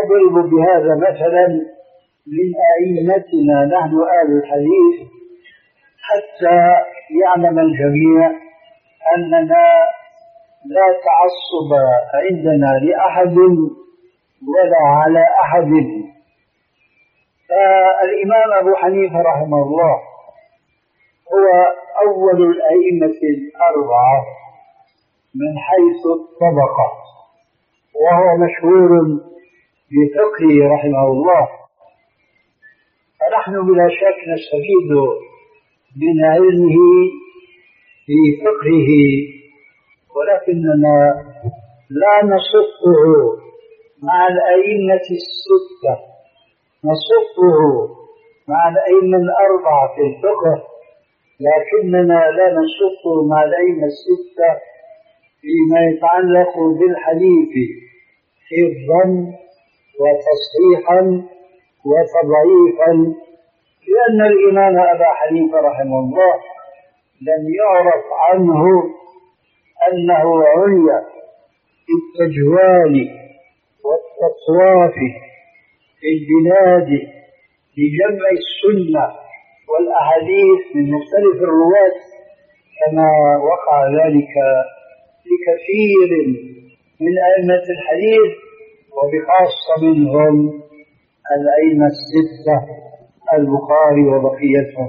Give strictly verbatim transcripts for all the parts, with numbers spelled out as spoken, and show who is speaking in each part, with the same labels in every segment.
Speaker 1: وأضرب بهذا مثلا من أئمتنا نحن آل الحديث حتى يعلم الجميع أننا لا تعصب عندنا لأحد ولا على أحد. فالإمام أبو حنيفة رحمه الله هو أول الأئمة الأربعة من حيث الطبقة، وهو مشهور بفقهه رحمه الله، فنحن بلا شك نستفيد من علمه في فقهه، ولكننا لا نصفه مع الأئمة الستة، نصفه مع الأئمة الأربعة في الفقه، لكننا لا نصفه مع الأئمة الستة فيما يتعلق بالحديث حفظا وتصحيحا وتضعيفا، لأن الإمام أبا حنيفة رحمه الله لم يعرف عنه أنه عني التجوال والتطواف في البلاد لجمع السنة والأحاديث من مختلف الرواة كما وقع ذلك لكثير من أئمة الحديث، وبخاصة منهم الأئمة الستة البخاري وبقيتهم.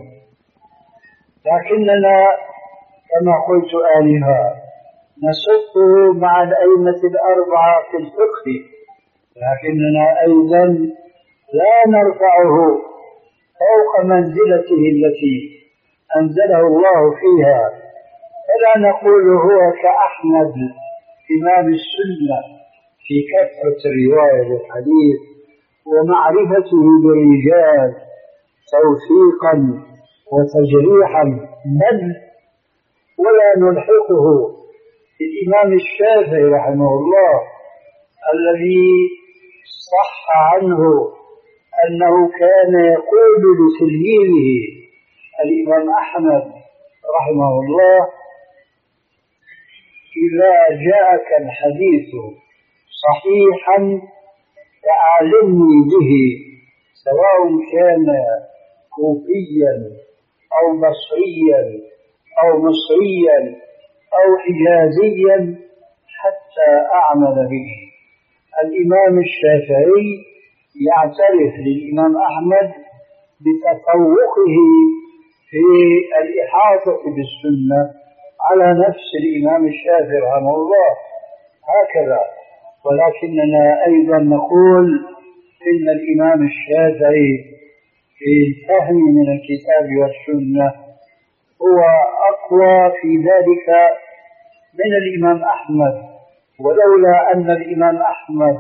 Speaker 1: لكننا كما قلت آنفا نصفه مع الأئمة الأربعة في الفقه، لكننا أيضا لا نرفعه فوق منزلته التي أنزله الله فيها، فلا نقول هو كأحمد إمام السنة في كثرة الرواية للحديث ومعرفته بالرجال توثيقا وتجريحا، بل ولا نلحقه الإمام الشافعي رحمه الله الذي صح عنه أنه كان يقول لتلميذه الإمام أحمد رحمه الله: إذا جاءك الحديث صحيحا فأعلمني به، سواء كان كوفيا أو بصريا أو مصريا أو حجازيا حتى أعمل به. الإمام الشافعي يعترف للإمام أحمد بتفوقه في الإحاطة بالسنة على نفس الإمام الشافعي رحمه الله هكذا، ولكننا أيضا نقول إن الإمام الشافعي في الفهم من الكتاب والسنة هو أقوى في ذلك من الإمام أحمد، ولولا أن الإمام أحمد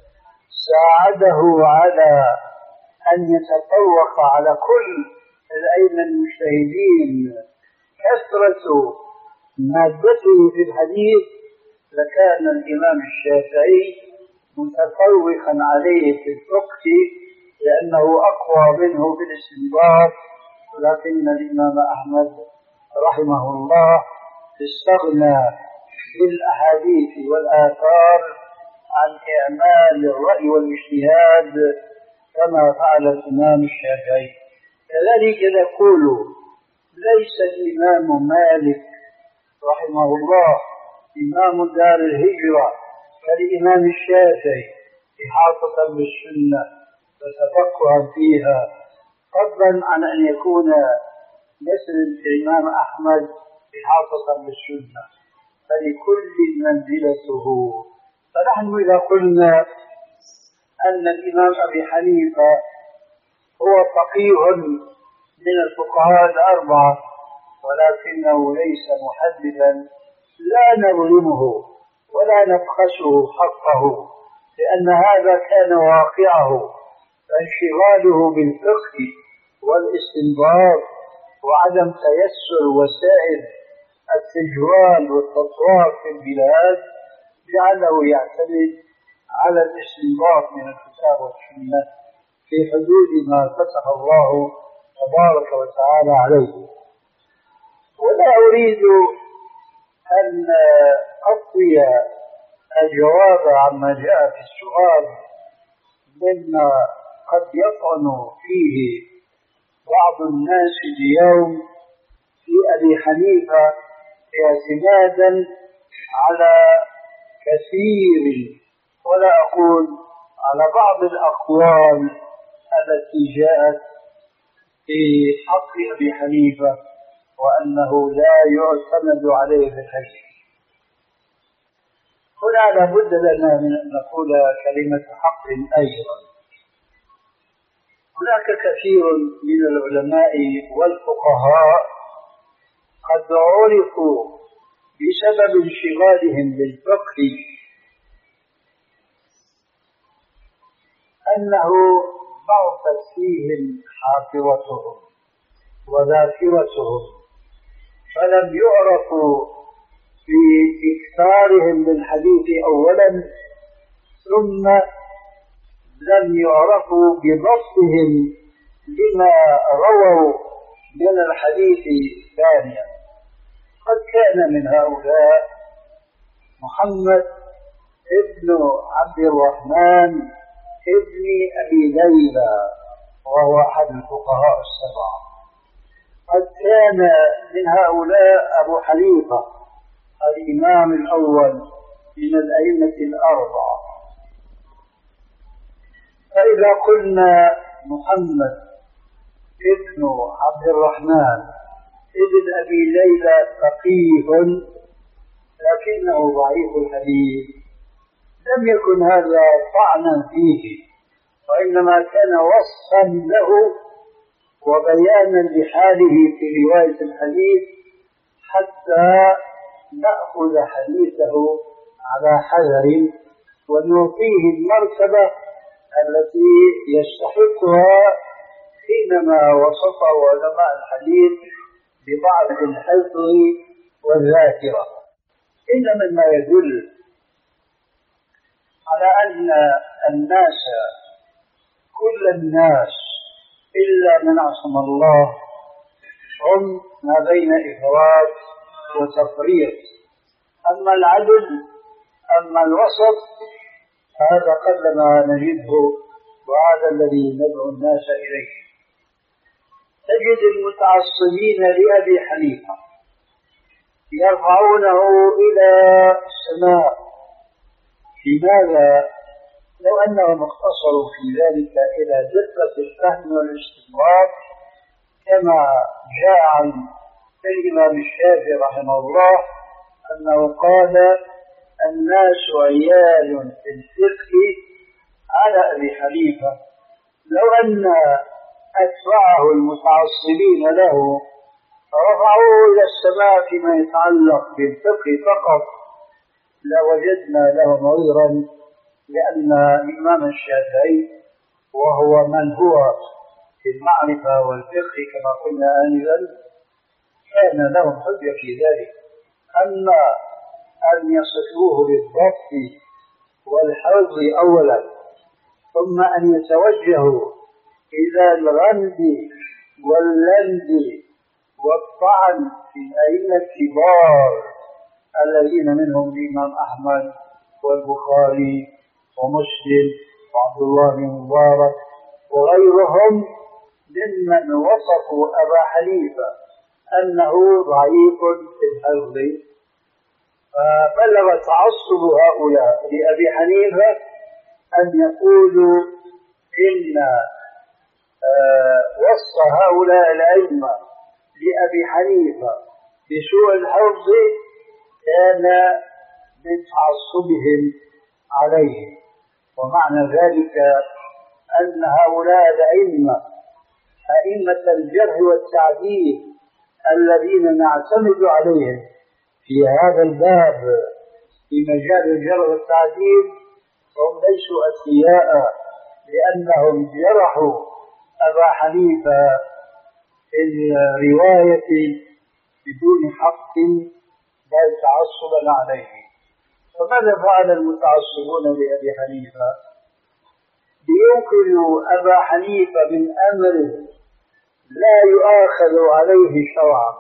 Speaker 1: ساعده على أن يتفوق على كل الأئمة المجتهدين كثرة مادته في الحديث لكان الإمام الشافعي متفوقا عليه في الفقه لأنه أقوى منه في الاستنباط، لكن الإمام أحمد رحمه الله استغنى بالأحاديث والآثار عن إعمال الرأي والاجتهاد كما فعل الإمام الشافعي. كذلك نقول ليس الإمام مالك رحمه الله إمام دار الهجرة كالإمام الشافعي إحاطة بالسنة وتفقها فيها، فضلا عن أن يكون مثل الإمام أحمد إحاطة بالسنة، فلكل منزلته. فنحن إذا قلنا أن الإمام أبي حنيفة هو فقيه من الفقهاء الأربعة ولكنه ليس محدثا، لا نظلمه ولا نبخسه حقه، لأن هذا كان واقعه، فانشغاله بالفقه والاستنباط وعدم تيسر وسائل التجوال والتطوار في البلاد جعله يعتمد على الاستنباط من الكتاب والسنة في حدود ما فتح الله تبارك وتعالى عليه. ولا أريد أن أطوي الجواب عما جاء في السؤال مما قد يطعن فيه بعض الناس اليوم في أبي حنيفة اعتمادا على كثير ولا أقول على بعض الأقوال التي جاءت في حق أبي حنيفة وأنه لا يعتمد عليه في الحديث. هنا لابد لنا من أن نقول كلمة حق أيضا. هناك كثير من العلماء والفقهاء قد عرفوا بسبب انشغالهم بالفقه أنه ضعفت فيهم حافظتهم وذاكرتهم، فلم يعرفوا بإكثارهم بالحديث أولا، ثم لم يعرفوا بضبطهم لما رووا من الحديث ثانيا. قد كان من هؤلاء محمد ابن عبد الرحمن ابن أبي ليلى وهو أحد الفقهاء السبعة. قد كان من هؤلاء أبو حنيفة الإمام الأول من الأئمة الأربعة. فإذا قلنا محمد ابن عبد الرحمن ابن أبي ليلى فقيه لكنه ضعيف الحديث، لم يكن هذا طعنا فيه، وإنما كان وصفا له وبيانا لحاله في رواية الحديث حتى نأخذ حديثه على حذر ونعطيه المرتبة التي يستحقها حينما وصف علماء الحديث بضعف الحفظ والذاكرة. إن مما يدل على أن الناس كل الناس إلا من عصم الله هم ما بين إفراط وتفريط. أما العدل أما الوسط هذا قلما نجده، وهذا الذي ندعو الناس إليه. تجد المتعصبين لأبي حنيفة يرفعونه إلى السماء. لماذا؟ لو أنهم اقتصروا في ذلك إلى دقة الفهم والاستنباط كما جاء عن الإمام الشافعي رحمه الله أنه قال: الناس عيال في الفقه على أبي حنيفة. لو أن أتبعه المتعصبين له رفعوه إلى السماء فيما يتعلق بالفقه فقط لوجدنا له نظيرا، لأن الإمام الشافعي وهو من هو في المعرفة والفقه كما قلنا آنفا كان لهم حجة في ذلك. أما أن يصفوه بالضبط والحفظ أولا ثم أن يتوجهوا إلى الغمد واللمد والطعن في الأئمة الكبار الذين منهم الإمام أحمد والبخاري ومسلم وعبد الله بن مبارك وغيرهم ممن وصفوا أبا حنيفة أنه ضعيف في الحفظ، فبلغ تعصب هؤلاء لأبي حنيفة أن يقولوا إن وصف هؤلاء الأئمة لأبي حنيفة بسوء الحفظ كان من تعصبهم عليه. ومعنى ذلك أن هؤلاء الأئمة أئمة الجرح والتعديل الذين نعتمد عليهم في هذا الباب في مجال الجرح والتعديل هم ليسوا أسياء، لأنهم جرحوا أبا حنيفة الرواية بدون حق لا تعصبا عليه. فماذا فعل المتعصبون لأبي حنيفة؟ لينقلوا أبا حنيفة من أمر لا يؤاخذ عليه شرعا.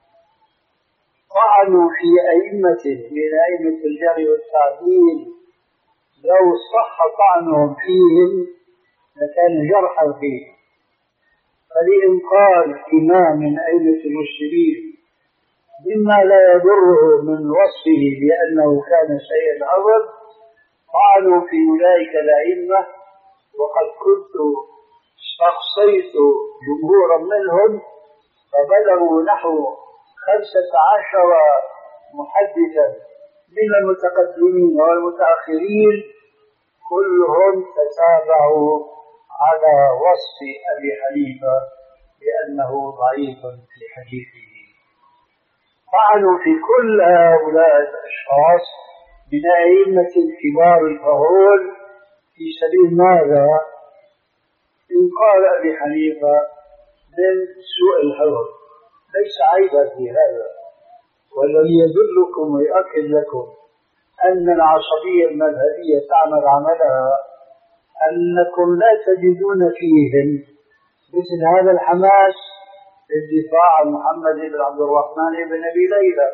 Speaker 1: طعنوا في أئمة من أئمة الجرح والتعديل لو صح طعنهم فيهم لكان جرحا فيه. فلإنقاذ إمام من أئمة المسلمين مما لا يضره من وصفه بأنه كان سيء العمل طعنوا في أولئك الأئمة، وقد كنت استقصيت جمهورا منهم فبلغوا نحو خمسة عشر محدثا من المتقدمين والمتأخرين، كلهم تتابعوا على وصف أبي حنيفة بأنه ضعيف في حديثه. طعنوا في كل هؤلاء الأشخاص من أئمة الكبار الفهول في سبيل ماذا؟ إنقاذ أبي حنيفة من سوء الحفظ. ليس عيبا في هذا، والذي يدلكم ويؤكد لكم أن العصبية المذهبية تعمل عملها أنكم لا تجدون فيهم مثل هذا الحماس للدفاع عن محمد بن عبد الرحمن بن أبي ليلى.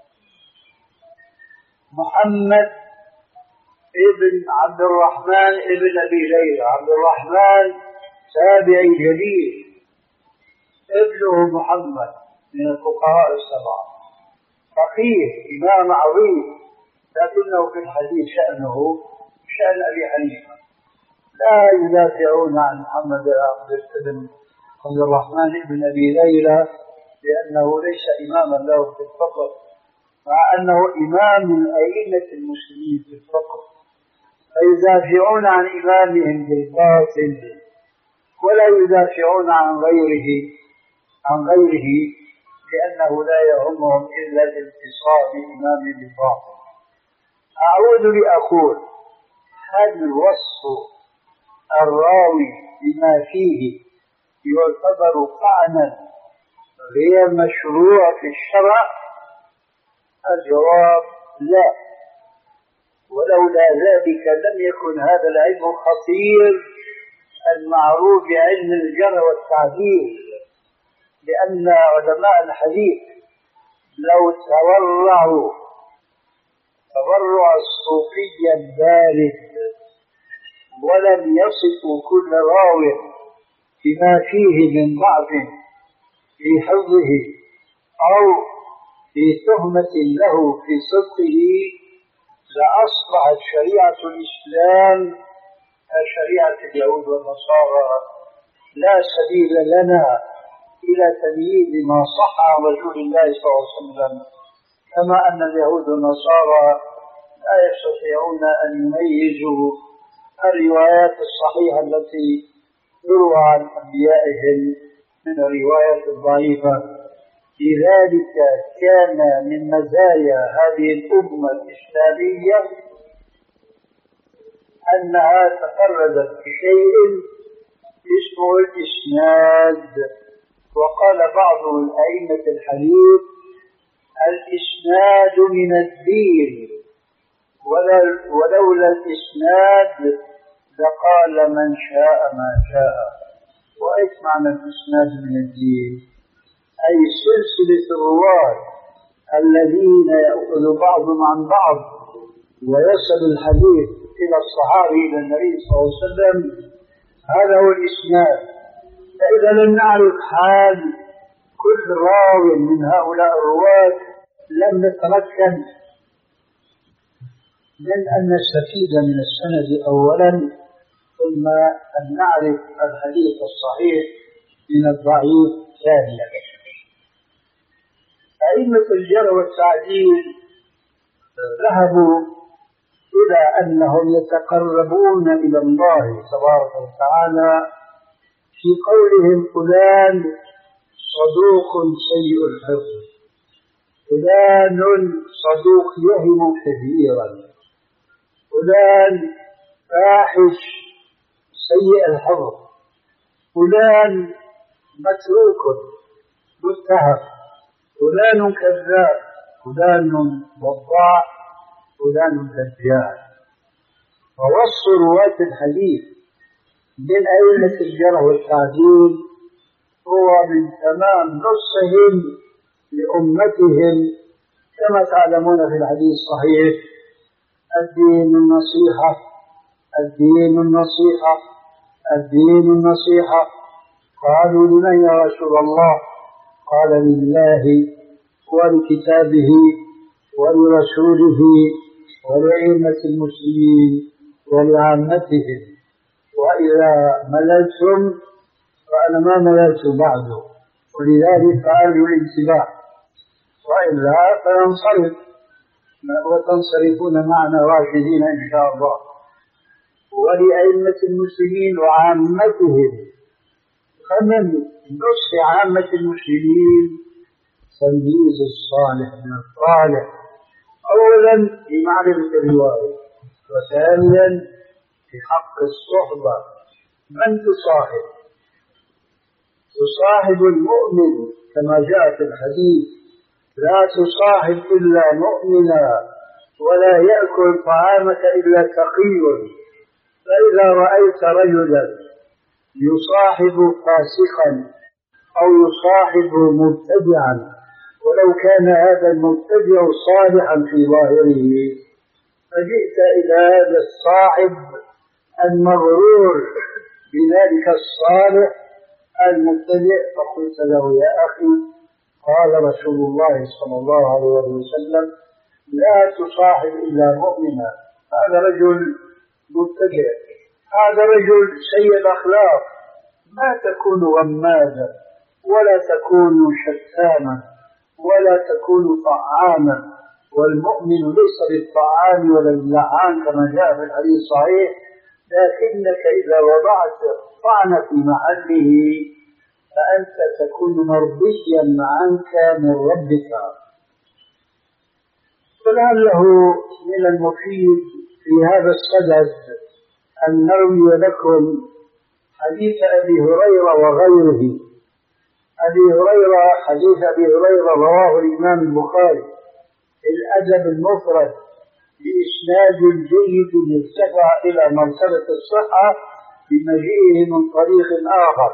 Speaker 1: محمد ابن عبد الرحمن ابن أبي ليلى، عبد الرحمن تابعي جليل، ابنه محمد من الفقهاء السبعة، فقيه إمام عظيم، لكنه في الحديث شأنه شأن أبي حنيفة. لا يدافعون عن محمد بن عبد الرحمن بن أبي ليلى لأنه ليس إماما له في الفقه، مع أنه إمام من أئمة المسلمين في الفقه، فيدافعون عن إمامهم بالباطل ولا يدافعون عن غيره عن غيره لأنه لا يهمهم إلا الانتصار لإمام بالباطل. أعود لأقول: هل وصف الراوي بما فيه يعتبر طعنا غير مشروع في الشرع؟ الجواب لا، ولولا ذلك لم يكن هذا العلم الخطير المعروف بعلم الجرح والتعديل، لأن علماء الحديث لو تورعوا تورع الصوفي البارد ولم يصفوا كل راو بما فيه من ضعف في حفظه أو في تهمة له في صدقه، لأصبحت شريعة الإسلام كشريعة اليهود والنصارى، لا سبيل لنا إلى تمييز ما صح عن رسول الله صلى الله عليه وسلم، كما أن اليهود والنصارى لا يستطيعون أن يميزوا الروايات الصحيحة التي تروى عن أنبيائهم من الروايات الضعيفة. لذلك كان من مزايا هذه الأمة الإسلامية أنها تفردت بشيء اسمه الإسناد. وقال بعض الأئمة الحديث: الإسناد من الدين، ولولا الإسناد لقال من شاء ما شاء. وإيش معنى الإسناد من الدين؟ أي سلسلة الرواة الذين يأخذ بعضهم عن بعض ويصل الحديث إلى الصحابي إلى النبي صلى الله عليه وسلم، هذا هو الإسناد. فإذا لم نعرف حال كل راو من هؤلاء الرواة لم نتمكن من أن نستفيد من السند أولا، ثم أن نعرف الحديث الصحيح من الضعيف ثانيا. أئمة الجرح والتعديل ذهبوا إلى أنهم يتقربون إلى الله تبارك وتعالى في قولهم: فلان صدوق سيء الحفظ، فلان صدوق يهم كثيرا، فلان فاحش سيء الحفظ، فلان متروك متهم، فلان كذاب، فلان وضاع، فلان دجال. ووصف رواة الحديث من أئمة الجرح والتعديل هو من تمام نصهم لأمتهم، كما تعلمون في الحديث الصحيح: الدين النصيحة، الدين النصيحة، الدين النصيحة. قالوا لمن يا رسول الله؟ قال لله ولكتابه ولرسوله ولأئمة المسلمين ولعامتهم، وإذا مللتم فأنا ما مللت بعده، ولذلك فأرجو الانتباه، وإلا فينصرف وتنصرفون معنا راشدين إن شاء الله. ولأئمة المسلمين وعامتهم، فمن نصف عامة المسلمين تمييز الصالح من الصالح، أولا في معرفة الرواية، وثانيا في حق الصحبة. من تصاحب؟ تصاحب المؤمن كما جاء في الحديث: لا تصاحب إلا مؤمنا ولا يأكل طعامك إلا تقي. فإذا رأيت رجلا يصاحب فاسقا أو يصاحب مبتدعا، ولو كان هذا المبتدع صالحا في ظاهره، فجئت إلى هذا الصاحب المغرور بذلك الصالح المبتدع فقلت له: يا أخي، قال رسول الله صلى الله عليه وسلم: لا تصاحب إلا مؤمنا. هذا رجل مبتدع، هذا رجل سيء الأخلاق، ما تكون غمازا ولا تكون شتاما ولا تكون طعاما، والمؤمن ليس بالطعام ولا باللعان كما جاء في الحديث الصحيح، لكنك إذا وضعت الطعن في محله فأنت تكون مرضيا عنك من ربك. فلعله من المفيد في هذا الصدد أن نروي لكم حديث أبي هريرة وغيره. أبي هريرة حديث أبي هريرة رواه الإمام البخاري في الأدب المفرد بإسناد جيد يرتفع إلى مرتبة الصحة بمجيئه من طريق آخر.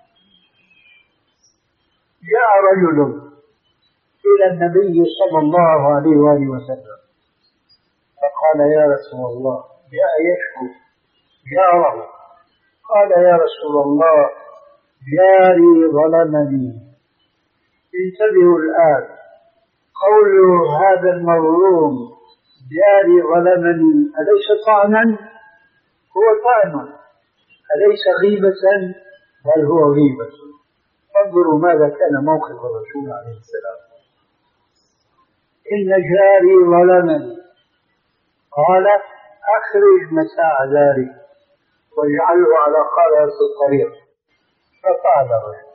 Speaker 1: جاء رجل إلى النبي صلى الله عليه وآله وسلم فقال: يا رسول الله، جاء يشكو جاره، قال: يا رسول الله، جاري ظلمني. انتبهوا الآن، قول هذا المظلوم جاري ظلمني أليس طعنا؟ هو طعن، أليس غيبة؟ بل هو غيبة. انظروا ماذا كان موقف الرسول عليه السلام: إن جاري ظلمني. قال: أخرج متاع ذلك واجعله على قارعة الطريق. فقال الرجل.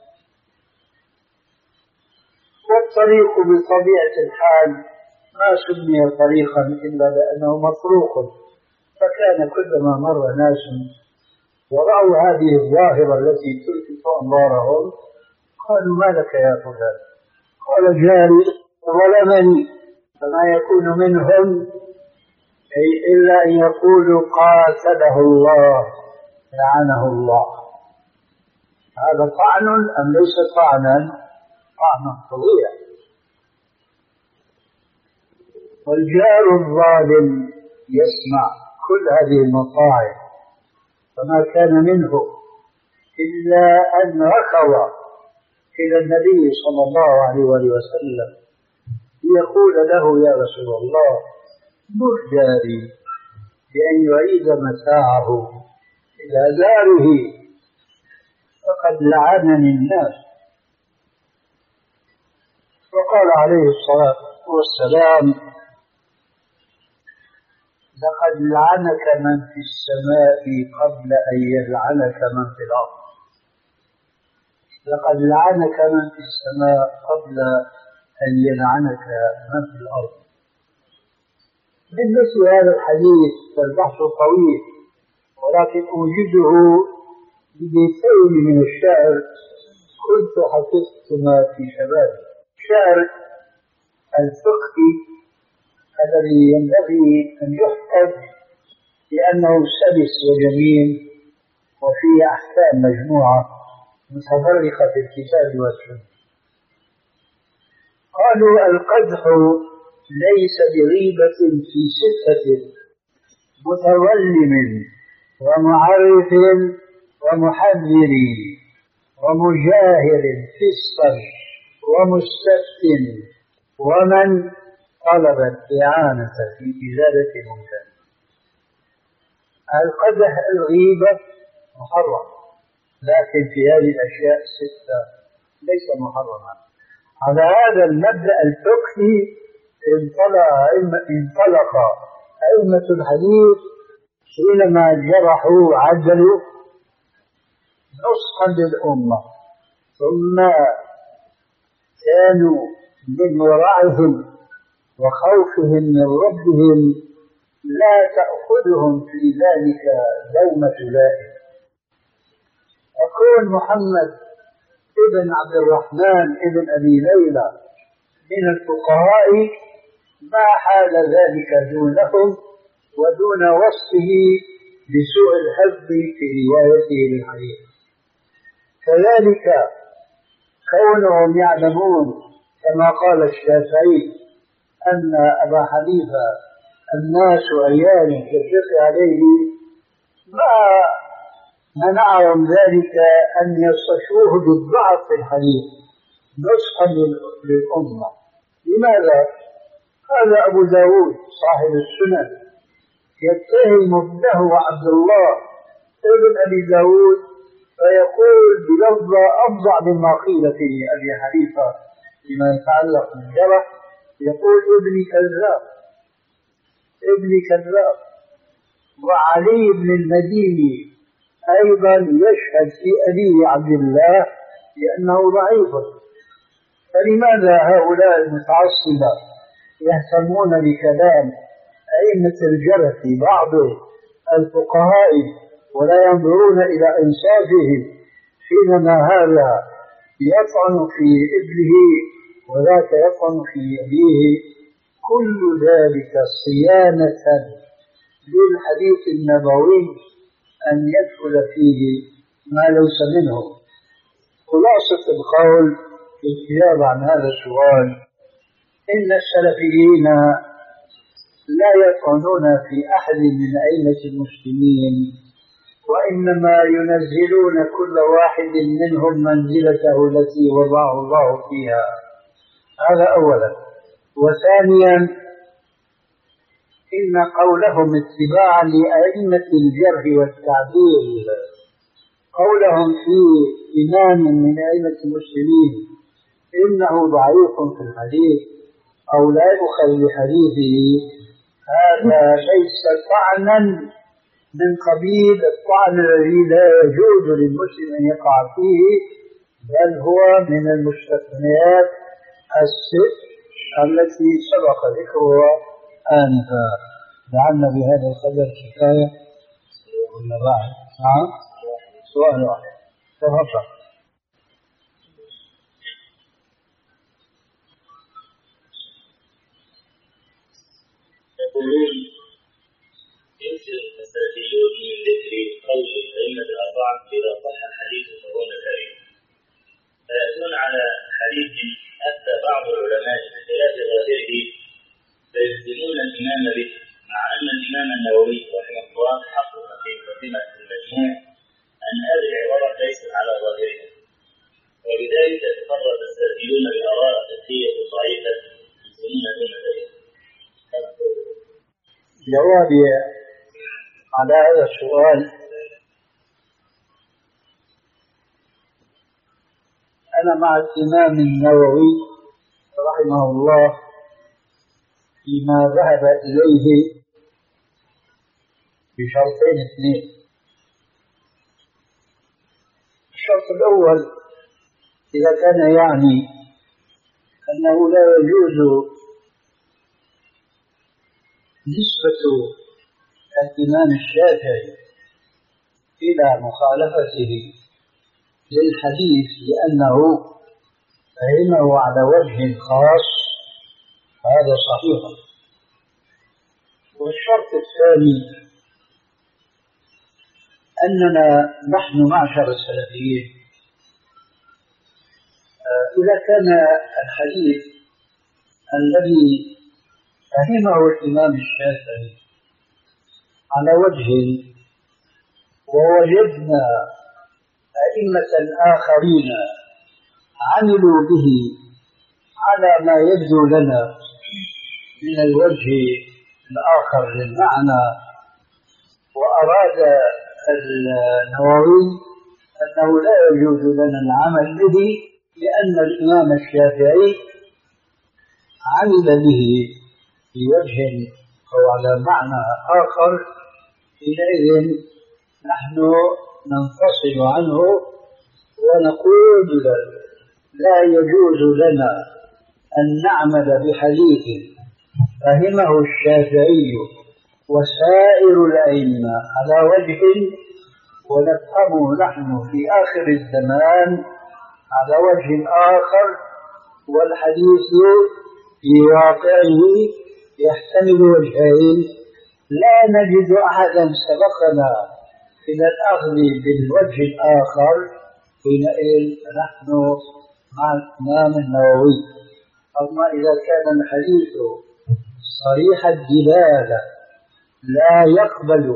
Speaker 1: والطريق بطبيعة الحال ما سمي طريقا إلا لأنه مطروق، فكان كلما مر ناس ورأوا هذه الظاهرة التي تلفت أنظارهم قالوا: ما لك يا فلان؟ قال: جاري ظلمني. فما يكون منهم إلا أن يقولوا: قاتله الله، لعنه الله. هذا طعن أم ليس طعنا؟ طعنا فظيع. والجار الظالم يسمع كل هذه المطاعم، فما كان منه إلا أن ركض إلى النبي صلى الله عليه وسلم ليقول له: يا رسول الله، مر جاري بأن يعيد متاعه إلى داره، فقد لعنني الناس. وقال عليه الصلاة والسلام: لقد لعنك من في السماء قبل أن يلعنك من في الأرض. لقد لعنك من في السماء قبل أن يلعنك من في الأرض. بالنسبة لهذا الحديث فالبحث طويل، ولكن أوجده ببيتين من الشعر كنت حفظتما في شبابي. شعر الفقهي الذي ينبغي أن يحفظ لأنه سلس وجميل وفيه أحكام مجموعة متفرقة في الكتاب والسنة. قالوا: القدح ليس بغيبة في صفة متظلم ومعرف ومحذر ومجاهر فسقا ومستفت ومن طلب الإعانة في إزالة منكر. القدح الغيبة محرم، لكن في هذه الأشياء الستة ليس محرما. على هذا المبدأ الفقهي انطلق أئمة الحديث حينما جرحوا عدلوا نصحا للأمة، ثم كانوا من ورعهم وخوفهم من ربهم لا تأخذهم في ذلك لومة لائم. يكون محمد ابن عبد الرحمن ابن أبي ليلى من الفقهاء ما حال ذلك دونهم ودون وصفه بسوء الحفظ في روايته للحديث. كذلك كونهم يعلمون كما قال الشافعي أن أبا حنيفة الناس أيام يشق عليه، ما منعهم ذلك أن يصفوه بالضعف في الحديث نصحا للأمة. لماذا؟ هذا أبو داود صاحب السنن يتهم ابنه عبد الله ابن أبي داود فيقول بلفظ أفظع مما قيل في أبي حنيفة فيما يتعلق بالجرح، يقول ابني كذاب ابني كذاب. وعلي بن المديني أيضا يشهد في أبي عبد الله لأنه ضعيف. فلماذا هؤلاء المتعصبة يهتمون بكلام أئمة الجرح بعض الفقهاء ولا ينظرون إلى إنصافهم، حينما هذا يطعن في ابنه وذاك يطعن في أبيه؟ كل ذلك صيانة للحديث النبوي أن يدخل فيه ما ليس منه. خلاصة القول في الإجابة عن هذا السؤال إن السلفيين لا يطعنون في أحد من أئمة المسلمين، وإنما ينزلون كل واحد منهم منزلته التي وضعه الله فيها. هذا أولا. وثانيا إن قولهم اتباعا لأئمة الجرح والتعديل، قولهم في إمام من أئمة المسلمين إنه ضعيف في الحديث أو لا يؤخذ بحديثه، هذا ليس طعنا من قبيل الطعن الذي لا يجوز للمسلم أن يقع فيه، بل هو من المستثنيات الست التي سبق ذكرها آنفا. لعلنا بهذا القدر كفاية ولا بعد؟ نعم، سؤال واحد تفضل.
Speaker 2: يقولون يكثر السلفيون من ذكر قول الأئمة الأربعة إذا صح الحديث فهو مذهبي، فيأتون على حديث أفتى بعض العلماء بخلاف ظاهره فيلزمون الإمام به، مع أن الإمام النووي رحمه الله حقق في مقدمة المجموع أن هذه العبارة ليست على ظاهرها، وبذلك تفرد السلفيون بآراء فقهية ضعيفة يلزمون دون ذلك.
Speaker 1: جوابي على هذا السؤال أنا مع الإمام النووي رحمه الله فيما ذهب إليه بشرطين اثنين. الشرط الأول إذا كان يعني أنه لا يجوز نسبة الإمام الشافعي إلى مخالفته للحديث لأنه فهمه على وجه خاص، هذا صحيح. والشرط الثاني أننا نحن معشر السلفيين إذا كان الحديث الذي فهمه الإمام الشافعي على وجه ووجدنا أئمة آخرين عملوا به على ما يبدو لنا من الوجه الآخر للمعنى، وأراد النووي أنه لا يجوز لنا العمل به لأن الإمام الشافعي عمل به بوجه أو على معنى آخر، حينئذ نحن ننفصل عنه ونقول لا يجوز لنا أن نعمل بحديث فهمه الشافعي وسائر الأئمة على وجه ونفهمه نحن في آخر الزمان على وجه آخر، والحديث في واقعه يحتمل وجهين، لا نجد أحدا سبقنا إلى الأخذ بالوجه الآخر، حينئذ نحن مع الإمام النووي. أما إذا كان الحديث صريح الدلالة لا يقبل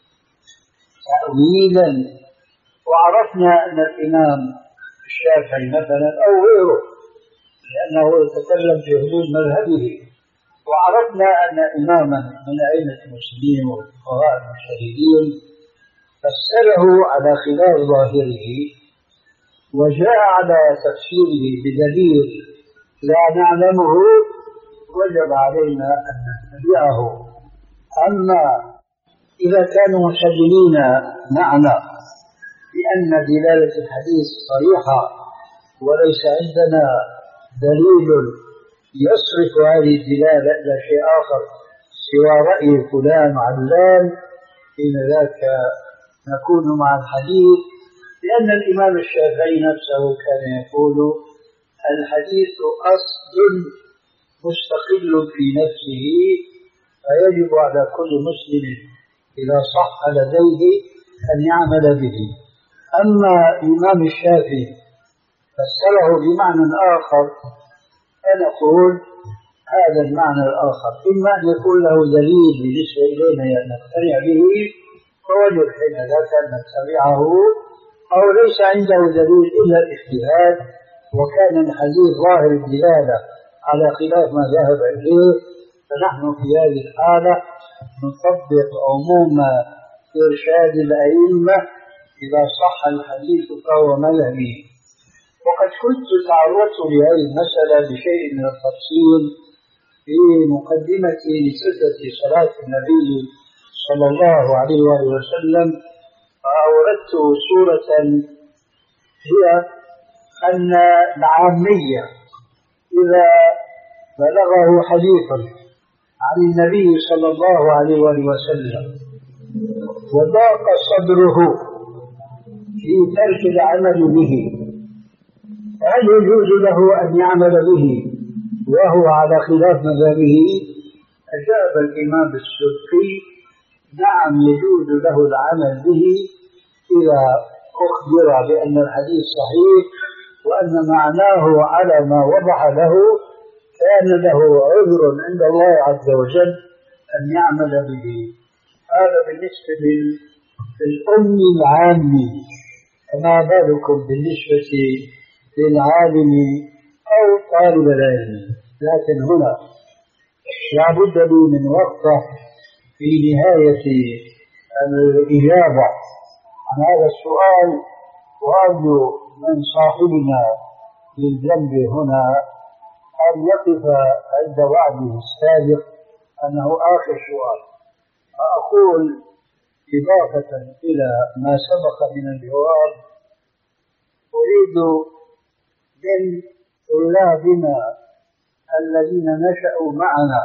Speaker 1: تأويلا، وعرفنا أن الإمام الشافعي مثلا أو غيره لأنه يتكلم في حدود مذهبه، وعرفنا أن إماما من أئمة المسلمين والفقهاء المجتهدين فسره على خلاف ظاهره وجاء على تفسيره بدليل لا نعلمه، وجب علينا أن نتبعه. أما إذا كانوا مسلمين معنا بأن دلالة الحديث صريحة وليس عندنا دليل يصرف هذه الدلالة إلى شيء آخر سوى رأي فلان وعلان، حين ذاك نكون مع الحديث، لأن الإمام الشافعي نفسه كان يقول الحديث أصل مستقل في نفسه، فيجب على كل مسلم إذا صح لديه أن يعمل به. أما الإمام الشافعي فسره بمعنى آخر، فنقول هذا المعنى الآخر إما أن يكون له دليل بالنسبة إلينا نقتنع به فوجب حين ذاك أن نتبعه، أو ليس عنده دليل إلا الاجتهاد وكان الحديث ظاهر الدلالة على خلاف ما ذهب إليه، فنحن في هذه الحالة نطبق عموم إرشاد الأئمة إذا صح الحديث فهو مذهبي. وقد كنت تعرضت لهذه المسألة بشيء من التفصيل في مقدمتي لسلسلة صلاة النبي صلى الله عليه وآله وسلم، فأوردت سورة هي أن العامية إذا بلغه حديث عن النبي صلى الله عليه وآله وسلم وضاق صدره في ترك العمل به، هل يجوز له أن يعمل به وهو على خلاف مذهبه؟ أجاب الإمام السبكي نعم يجوز له العمل به إذا أخبر بأن الحديث صحيح وأن معناه على ما وضح له، كان له عذر عند الله عز وجل أن يعمل به. هذا بالنسبة للأم العامي، فما بالكم بالنسبة للعالم أو طالب العلم؟ لكن هنا لا بد لي من وقفة في نهاية الإجابة عن هذا السؤال، وأرجو من صاحبنا للجنب هنا أن يقف عند وعده السابق أنه آخر سؤال. فأقول إضافة إلى ما سبق من الجواب، أريد من طلابنا الذين نشأوا معنا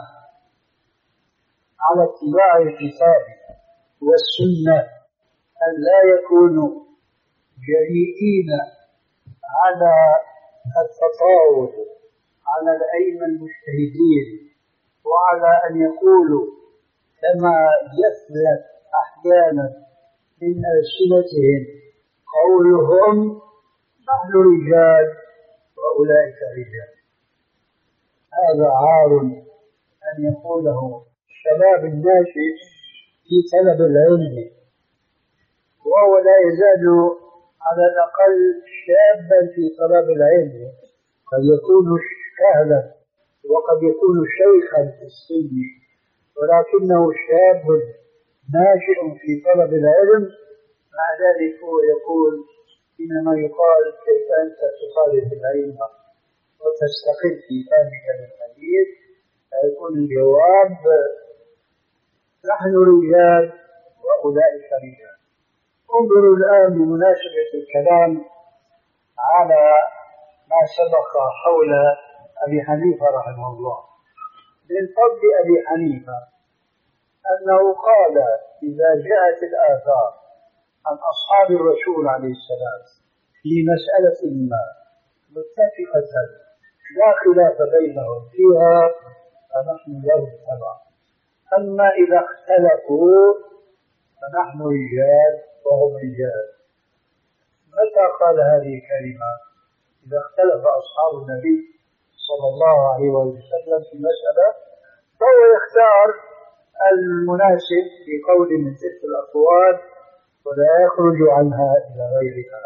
Speaker 1: على اتباع الكتاب والسنة أن لا يكونوا جريئين على التطاول على الأئمة المجتهدين، وعلى أن يقولوا كما يفلت أحيانا من ألسنتهم قولهم نحن رجال وأولئك رجال. هذا عار أن يقوله الشباب الناشئ في طلب العلم وهو لا يزال على الأقل شابا في طلب العلم، قد يكون كهلا وقد يكون شيخا في السن، ولكنه شاب ناشئ في طلب العلم. مع ذلك هو يقول حينما يقال كيف أنت تطالب العلم وتستقل في فهمك للحديث، فيكون الجواب نحن رجال وأولئك رجال. انظروا الآن بمناسبة الكلام على ما سبق حول أبي حنيفة رحمه الله. من فضل أبي حنيفة أنه قال إذا جاءت الآثار عن أصحاب الرسول عليه السلام في مسألة ما متفقة لا خلاف بينهم فيها فنحن له تبع، أما إذا اختلفوا فنحن رجال وهم رجال. متى قال هذه الكلمة؟ إذا اختلف أصحاب النبي صلى الله عليه وسلم في مسألة فهو يختار المناسب في قول من تلك الأقوال ولا يخرج عنها إلى غيرها.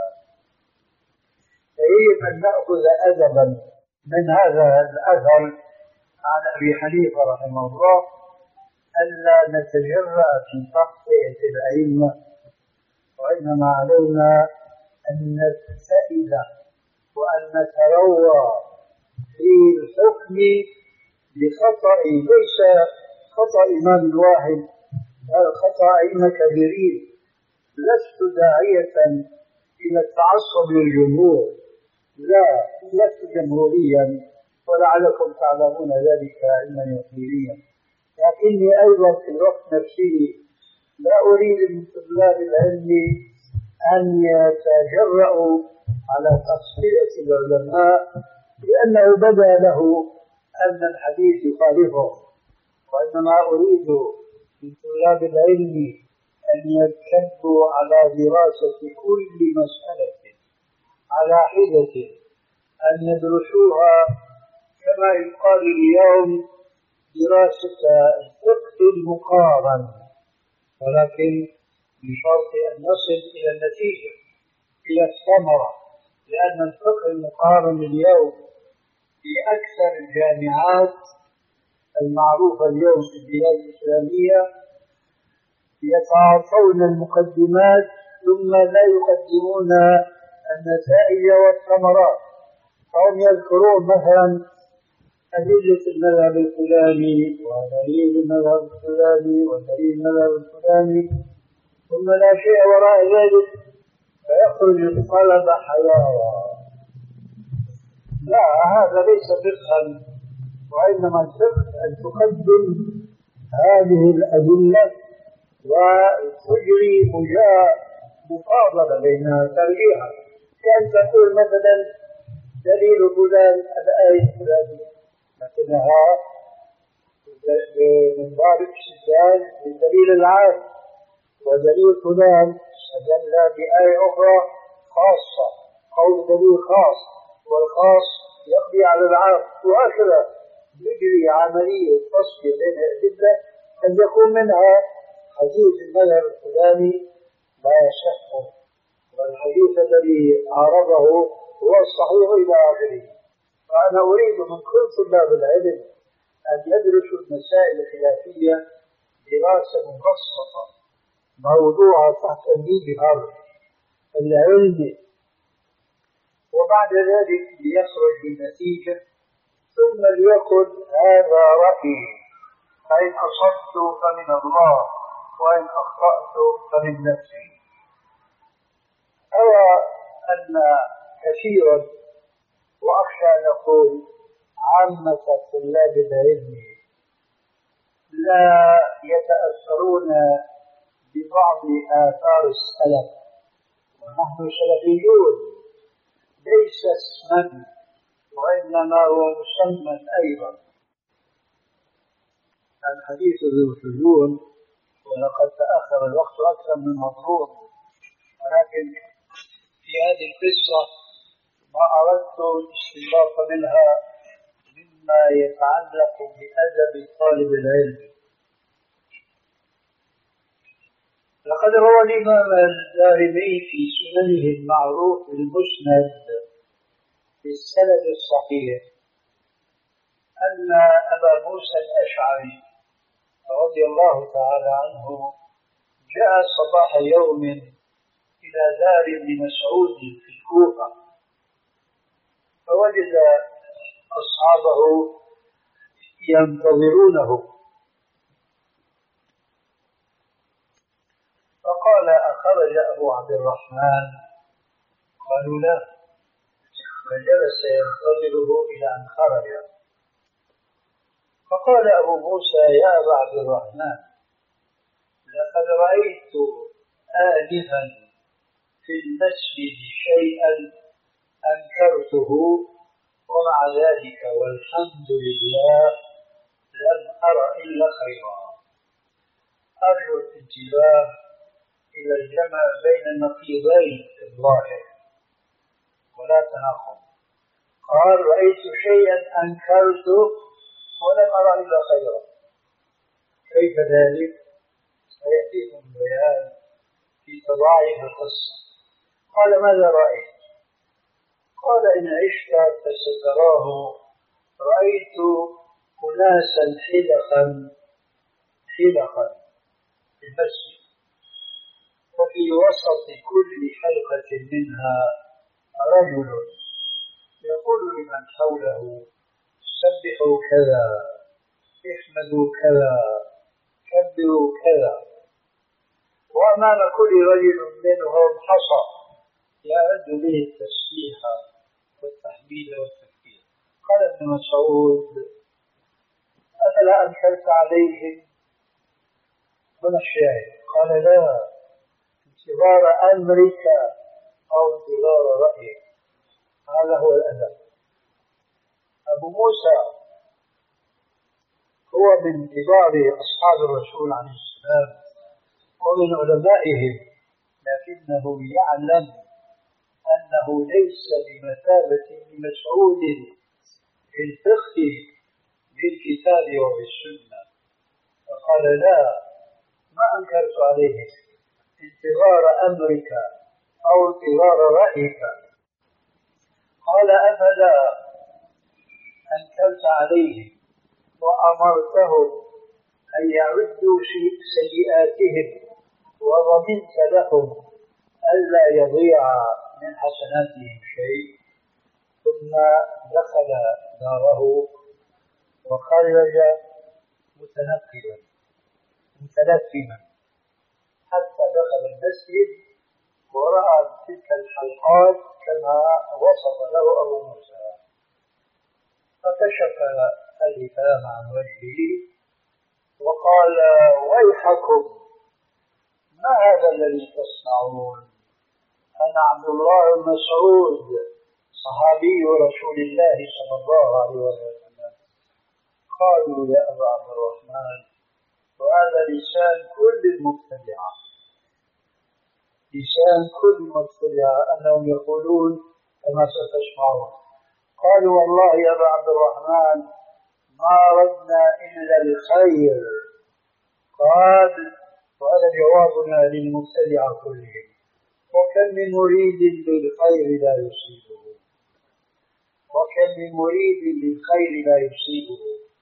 Speaker 1: فيجب أن نأخذ أدبا من هذا الأثر عن أبي حنيفة رحمه الله ألا نتجرأ في تخطئة الأئمة، وإنما علينا أن نبتئد وأن نتروى في الحكم بخطأ ليس خطأ إمام واحد بل خطأ أئمة كبيرين. لست داعية إلى التعصب للجمهور، لا، لست جمهوريا ولعلكم تعلمون ذلك علما يقينيا، لكني أيضا في الوقت نفسه لا أريد من طلاب العلم أن يتجرؤوا على تصفية العلماء لأنه بدا له أن الحديث يخالفه، وإنما أريد من طلاب العلم أن يركزوا على دراسة كل مسألة على حدة، أن يدرسوها كما يقال اليوم دراسة الفقه المقارن، ولكن بشرط أن نصل إلى النتيجة إلى الثمرة، لأن الفقه المقارن اليوم في أكثر الجامعات المعروفة اليوم في البلاد الإسلامية يتعاطون المقدمات ثم لا يقدمون النتائج والثمرات. فهم يذكرون مثلا أدلة المذهب الفلاني ودليل المذهب الفلاني ودليل المذهب الفلاني ثم لا شيء وراء ذلك، فيخرج الطلبة حيارى. لا، هذا ليس فقها، وإنما الفقه أن تقدم هذه الأدلة وتجري مفاضلة بينها ترجيحا، كأن تقول مثلا دليل فلان الآية الفلانية، لكنها من باب الاستدلال بالدليل العام، ودليل فلان استدل بآية أخرى خاصة أو دليل خاص، والخاص يقضي على العام، وهكذا يجري عملية فصل بين الأدلة أن يكون منها حديث المذهب الفلاني لا يصح والحديث الذي عارضه هو الصحيح إلى آخره. فأنا أريد من كل طلاب العلم أن يدرسوا المسائل الخلافية دراسة مبسطة موضوعة تحت المجهر العلمي، وبعد ذلك ليخرج بنتيجة ثم ليقل هذا رأيي، فإن أصبت فمن الله وإن أخطأت فمن نفسي. أرى أن كثيرا وأخشى أن أقول عامة طلاب العلم لا يتأثرون ببعض آثار السلف، ونحن سلفيون ليس اسما وإنما هو مسمى أيضا. الحديث ذو الحجون، ولقد تأخر الوقت أكثر من مطلوب، ولكن في هذه القصة ما أردت الاستنباط منها مما يتعلق بأدب طالب العلم. لقد روى الإمام الدارمي في سننه المعروف بالمسند في السند الصحيح أن أبا موسى الأشعري رضي الله تعالى عنه جاء صباح يوم إلى دار ابن مسعود في الكوفة، فوجد أصحابه ينتظرونه، فقال: أخرج أبو عبد الرحمن؟ قالوا: لا. فجلس ينتظره إلى أن خرج، فقال أبو موسى: يا أبا عبد الرحمن، لقد رأيت آنفا في المسجد شيئا أنكرته، ومع ذلك والحمد لله لم أر إلا خيرا. أرجو الانتباه إلى الجمع بين النقيضين في الظاهر ولا تناقض. قال: رأيت شيئا أنكرته ولم أرى إلا خيرا. كيف ذلك؟ سيأتيكم البيان في تضاعف القصة. قال: ماذا رأيت؟ قال: إن عشت فستراه. رأيت أناسا حلقا حلقا في المسجد، وفي وسط كل حلقة منها رجل يقول لمن حوله: سبحوا كذا، احمدوا كذا، كبروا كذا. وأمام كل رجل منهم حصى يعد به التسبيح والتحميد والتكبير. قال ابن مسعود: أفلا أنكرت عليهم؟ هنا الشاهد. قال: لا، انتظار أمرك أو انتظار رأيك، هذا هو الأدب. أبو موسى هو من كبار أصحاب الرسول عليه السلام ومن علمائهم، لكنه يعلم أنه ليس بمثابة ابن مسعود في الفقه بالكتاب وبالسنة، فقال: لا، ما أنكرت عليه انتظار أمرك أو انتظار رأيك. قال: أفلا أنكرت عليه وأمرتهم أن يعدوا سيئاتهم وضمنت لهم ألا يضيع من حسناتهم شيء؟ ثم دخل داره وخرج متنقلا متلثما حتى دخل المسجد ورأى تلك الحلقات كما وصف له أبو موسى، فكشف اللثام عن وجهه وقال: ويحكم، ما هذا الذي تصنعون؟ أنا عبد الله بن مسعود صحابي رسول الله صلى الله عليه وسلم. قالوا: يا أبا عبد الرحمن، وهذا لسان كل المبتدعة، لسان كل المبتدعة أنهم يقولون كما ستسمعون. قالوا: والله يا أبا عبد الرحمن ما أردنا إلا الخير. قال: وهذا جوابنا للمبتدعة كلهم: وكم من مريد للخير لا يصيبه، وكم من مريد للخير لا يصيبه.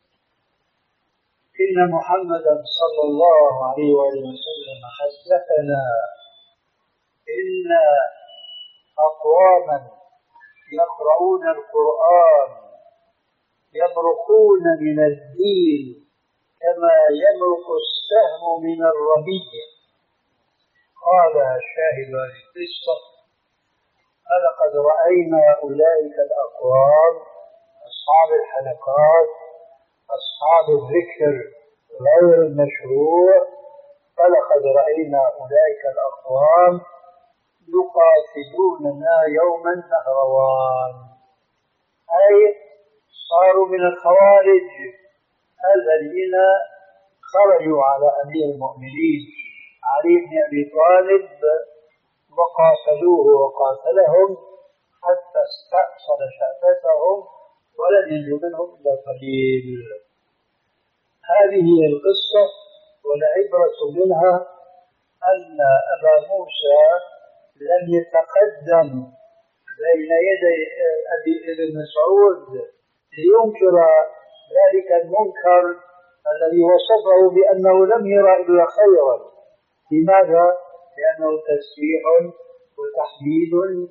Speaker 1: إن محمدا صلى الله عليه وسلم حدثنا إن أقواما يقرؤون القرآن يمرقون من الدين كما يمرق السهم من الرمي. قال شاهد القصة: لقد رأينا أولئك الأقوام أصحاب الحلقات أصحاب الذكر غير المشروع، فلقد رأينا أولئك الأقوام يقاتلوننا يوم النهروان، أي صاروا من الخوارج الذين خرجوا على أمير المؤمنين علي بن أبي طالب وقاتلوه وقاتلهم حتى استأصل شأفتهم ولم ينجو منهم إلا قليل. هذه هي القصة، والعبرة منها أن أبا موسى لم يتقدم بين يدي أبي ابن مسعود لينكر ذلك المنكر الذي وصفه بأنه لم يرى إلا خيرا. لماذا؟ لأنه تسبيح وتحميد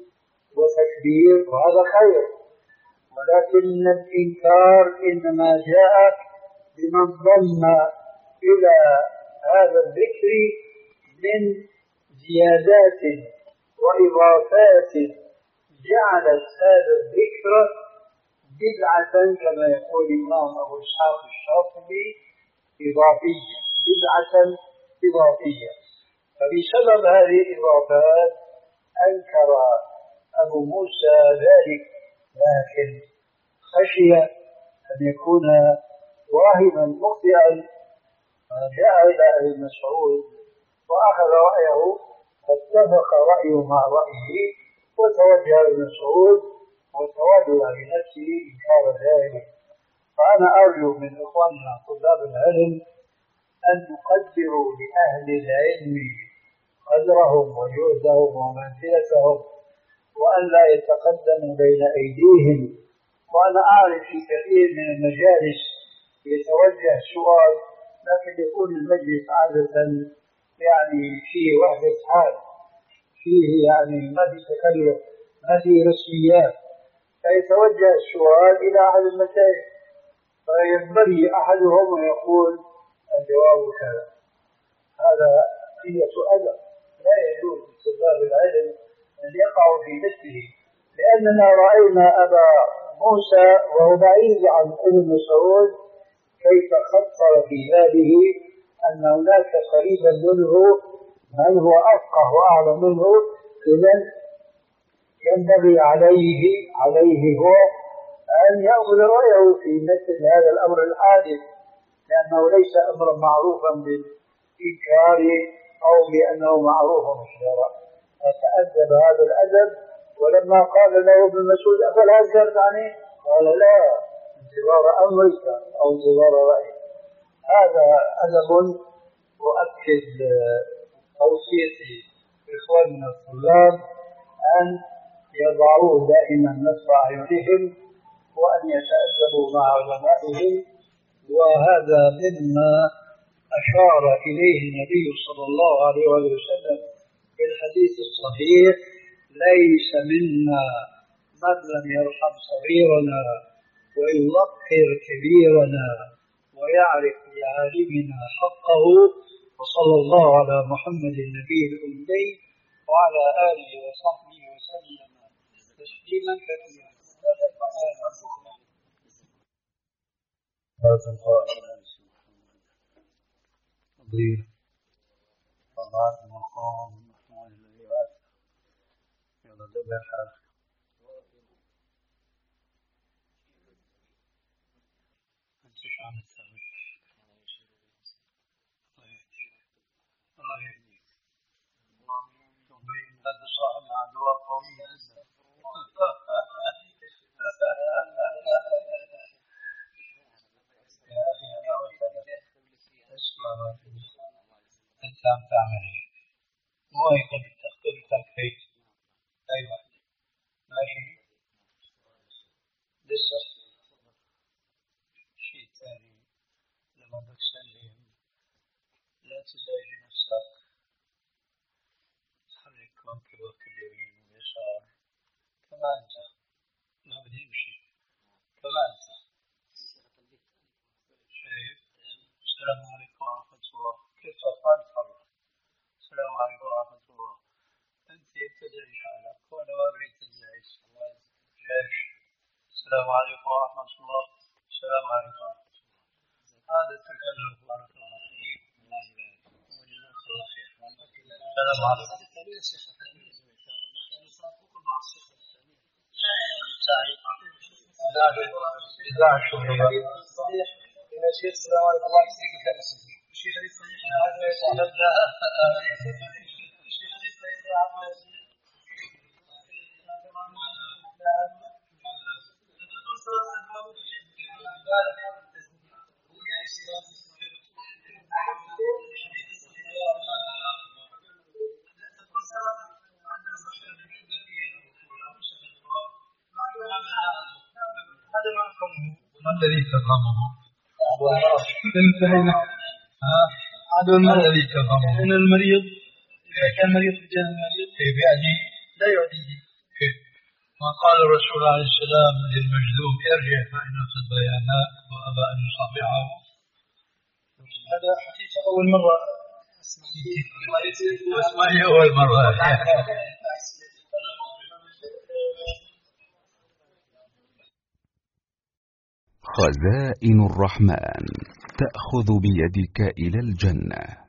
Speaker 1: وتكبير وهذا خير، ولكن الإنكار إنما جاء بمن ضم إلى هذا الذكر من زيادات وإضافات جعلت هذا الذكر بدعة، كما يقول الإمام أبو إسحاق الشاطبي إضافية، بدعة إضافية. فبسبب هذه الإضافات أنكر أبو موسى ذلك، لكن خشي أن يكون واهما مخطئا جاء إلى أبي مسعود وأخذ رأيه، فاتفق رأيه مع رأيه وتوجه ابن مسعود وتولى لنفسه إنكار ذلك. فأنا أرجو من إخواننا طلاب العلم أن نقدروا لأهل العلم قدرهم وجهدهم ومنزلتهم، وأن لا يتقدموا بين أيديهم. وأنا أعرف في كثير من المجالس يتوجه سؤال، لكن يكون المجلس عادة يعني فيه وحدة حال، فيه يعني ما في تكلف، ما في رسميات، فيتوجه السؤال إلى أحد المشايخ فينبغي أحدهم ويقول الجواب كذا. هذا قية أدب، لا يجوز لطلاب العلم أن يقعوا في مثله، لأننا رأينا أبا موسى وهو بعيد عن ابن مسعود كيف خطر في باله أن هناك قريبا منه من هو أفقه وأعلم منه، إذن ينبغي عليه عليه هو أن يأخذ رأيه في مثل هذا الأمر الحادث، لأنه ليس أمرا معروفا بالإنكار أو بأنه معروف بالشرع. فتأدب هذا الأدب، ولما قال له ابن مسعود أفلا أنكرت عنه؟ قال لا، انتظار أمرك أو انتظار رأيك. هذا أدب. وأكد توصيتي إخواننا الطلاب أن يضعوه دائما نصب أعينهم وأن يتأدبوا مع علمائهم. وهذا مما أشار إليه النبي صلى الله عليه وسلم في الحديث الصحيح: ليس منا من لم يرحم صغيرنا ويوقر كبيرنا ويعرف لعالمنا حقه. وصلى الله على محمد النبي الأمي وعلى آله وصحبه وسلم تسليما كثيرا. هذا الله طبعا المقام محمود الأيوات يلا دبر حال أنت شعن الثابت. الله يهديك. تبين هذا صاحب عدوى قوية يا أخي أنا اسمع أنت عم تعمل إيه؟ مو يقول تختار تركيت أيوة ماشي لسه شيء ثاني. لما بتسلم لا تزعج نفسك، تحرك منكبك اليمين واليسار كما أنت، ما بدي شيء كما أنت. شايف؟ السلام عليكم ورحمة الله. كيف أفعل فرق؟ السلام عليكم ورحمة الله. أنت تدعي حالك وأنا ما أريد تدعي. شايف؟ السلام عليكم ورحمة الله. السلام عليكم ورحمة الله. هذا التكلف. بارك الله فيك وجزاك الله خير. السلام عليكم. إذا شكرا يا شيخ. السلام عليكم. الله يسعدك خير. شيخ حديث صحيح هذا
Speaker 3: الذي تفهمه؟ انتهينا. ما الذي تفهمه؟
Speaker 4: أن المريض إذا كان مريض في الجنة المريض
Speaker 3: كيف يعني؟
Speaker 4: لا يعديه.
Speaker 3: كيف؟ ما قال الرسول عليه السلام للمجذوم ارجع فإن قد بياناك وأبى أن يصافحه.
Speaker 4: هذا حقيقة أول مرة
Speaker 3: اسمعي أول مرة.
Speaker 5: خزائن الرحمن تأخذ بيدك إلى الجنة.